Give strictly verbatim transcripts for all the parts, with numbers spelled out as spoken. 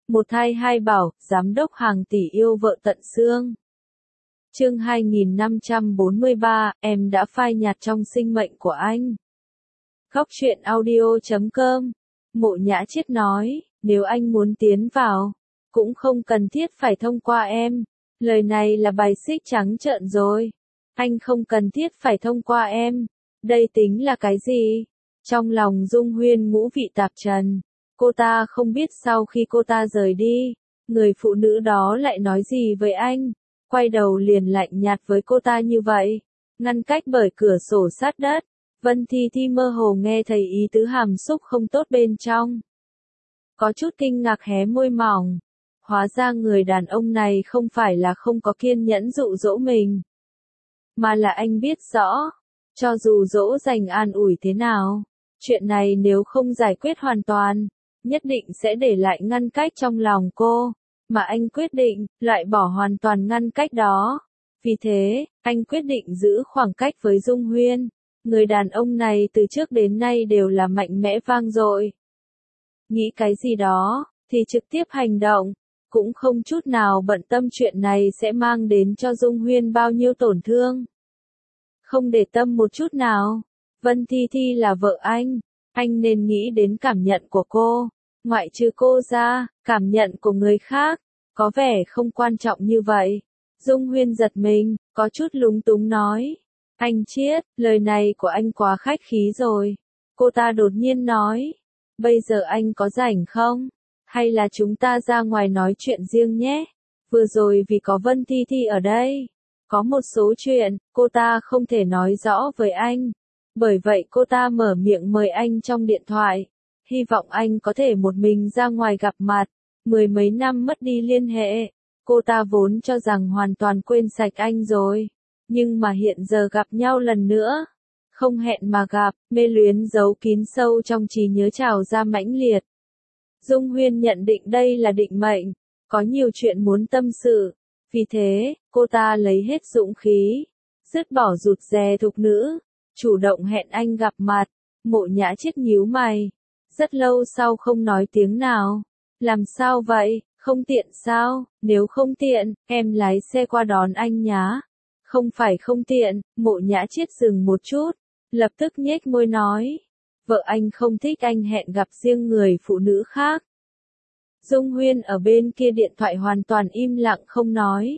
Một thai hai bảo, giám đốc hàng tỷ yêu vợ tận xương. Chương hai nghìn năm trăm bốn mươi ba, em đã phai nhạt trong sinh mệnh của anh. Góc truyện audio chấm com. Mộ Nhã Chiết nói, nếu anh muốn tiến vào, cũng không cần thiết phải thông qua em. Lời này là bài xích trắng trợn rồi. Anh không cần thiết phải thông qua em. Đây tính là cái gì? Trong lòng Dung Huyên ngũ vị tạp trần. Cô ta không biết sau khi cô ta rời đi, người phụ nữ đó lại nói gì với anh. Quay đầu liền lạnh nhạt với cô ta như vậy. Ngăn cách bởi cửa sổ sát đất. Vân Thi Thi mơ hồ nghe thấy ý tứ hàm xúc không tốt bên trong. Có chút kinh ngạc hé môi mỏng. Hóa ra người đàn ông này không phải là không có kiên nhẫn dụ dỗ mình. Mà là anh biết rõ. Cho dù dỗ dành an ủi thế nào. Chuyện này nếu không giải quyết hoàn toàn. Nhất định sẽ để lại ngăn cách trong lòng cô. Mà anh quyết định, loại bỏ hoàn toàn ngăn cách đó. Vì thế, anh quyết định giữ khoảng cách với Dung Huyên. Người đàn ông này từ trước đến nay đều là mạnh mẽ vang dội. Nghĩ cái gì đó, thì trực tiếp hành động. Cũng không chút nào bận tâm chuyện này sẽ mang đến cho Dung Huyên bao nhiêu tổn thương. Không để tâm một chút nào. Vân Thi Thi là vợ anh. Anh nên nghĩ đến cảm nhận của cô. Ngoại trừ cô ra, cảm nhận của người khác, có vẻ không quan trọng như vậy. Dung Huyên giật mình, có chút lúng túng nói. Anh Chiết, lời này của anh quá khách khí rồi. Cô ta đột nhiên nói. Bây giờ anh có rảnh không? Hay là chúng ta ra ngoài nói chuyện riêng nhé? Vừa rồi vì có Vân Thi Thi ở đây. Có một số chuyện, cô ta không thể nói rõ với anh. Bởi vậy cô ta mở miệng mời anh trong điện thoại. Hy vọng anh có thể một mình ra ngoài gặp mặt. Mười mấy năm mất đi liên hệ. Cô ta vốn cho rằng hoàn toàn quên sạch anh rồi. Nhưng mà hiện giờ gặp nhau lần nữa. Không hẹn mà gặp, mê luyến giấu kín sâu trong trí nhớ trào ra mãnh liệt. Dung Huyên nhận định đây là định mệnh. Có nhiều chuyện muốn tâm sự. Vì thế, cô ta lấy hết dũng khí. Dứt bỏ rụt rè thục nữ. Chủ động hẹn anh gặp mặt. Mộ Nhã Chiết nhíu mày. Rất lâu sau không nói tiếng nào. Làm sao vậy, không tiện sao? Nếu không tiện, em lái xe qua đón anh nhá. Không phải không tiện. Mộ Nhã Chiết dừng một chút. Lập tức nhếch môi nói. Vợ anh không thích anh hẹn gặp riêng người phụ nữ khác. Dung Huyên ở bên kia điện thoại hoàn toàn im lặng không nói.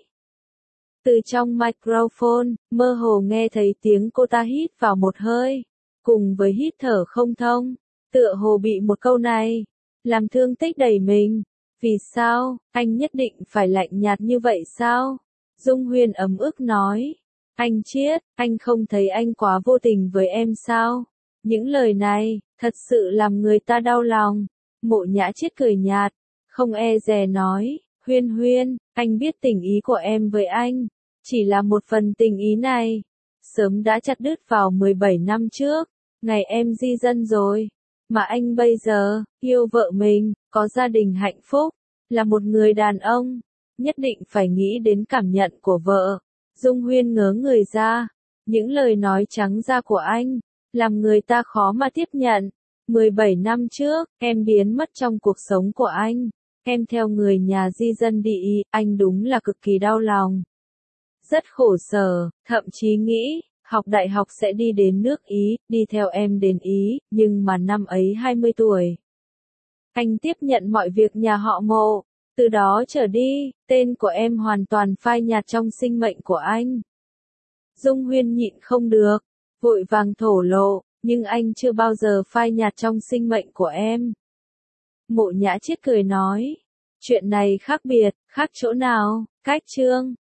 Từ trong microphone, mơ hồ nghe thấy tiếng cô ta hít vào một hơi. Cùng với hít thở không thông. Tựa hồ bị một câu này. Làm thương tích đầy mình. Vì sao, anh nhất định phải lạnh nhạt như vậy sao? Dung Huyên ấm ức nói. Anh Chiết, anh không thấy anh quá vô tình với em sao? Những lời này, thật sự làm người ta đau lòng. Mộ Nhã Chiết cười nhạt. Không e dè nói. Huyên Huyên, anh biết tình ý của em với anh. Chỉ là một phần tình ý này. Sớm đã chặt đứt vào mười bảy năm trước. Ngày em di dân rồi. Mà anh bây giờ, yêu vợ mình, có gia đình hạnh phúc, là một người đàn ông, nhất định phải nghĩ đến cảm nhận của vợ. Dung Huyên ngớ người ra, những lời nói trắng ra của anh, làm người ta khó mà tiếp nhận. mười bảy năm trước, em biến mất trong cuộc sống của anh, em theo người nhà di dân đi, anh đúng là cực kỳ đau lòng. Rất khổ sở, thậm chí nghĩ, học đại học sẽ đi đến nước Ý, đi theo em đến Ý, nhưng mà năm ấy hai mươi tuổi. Anh tiếp nhận mọi việc nhà họ Mộ, từ đó trở đi, tên của em hoàn toàn phai nhạt trong sinh mệnh của anh. Dung Huyên nhịn không được, vội vàng thổ lộ, nhưng anh chưa bao giờ phai nhạt trong sinh mệnh của em. Mộ Nhã Chiết cười nói, chuyện này khác biệt, khác chỗ nào? Cách chương,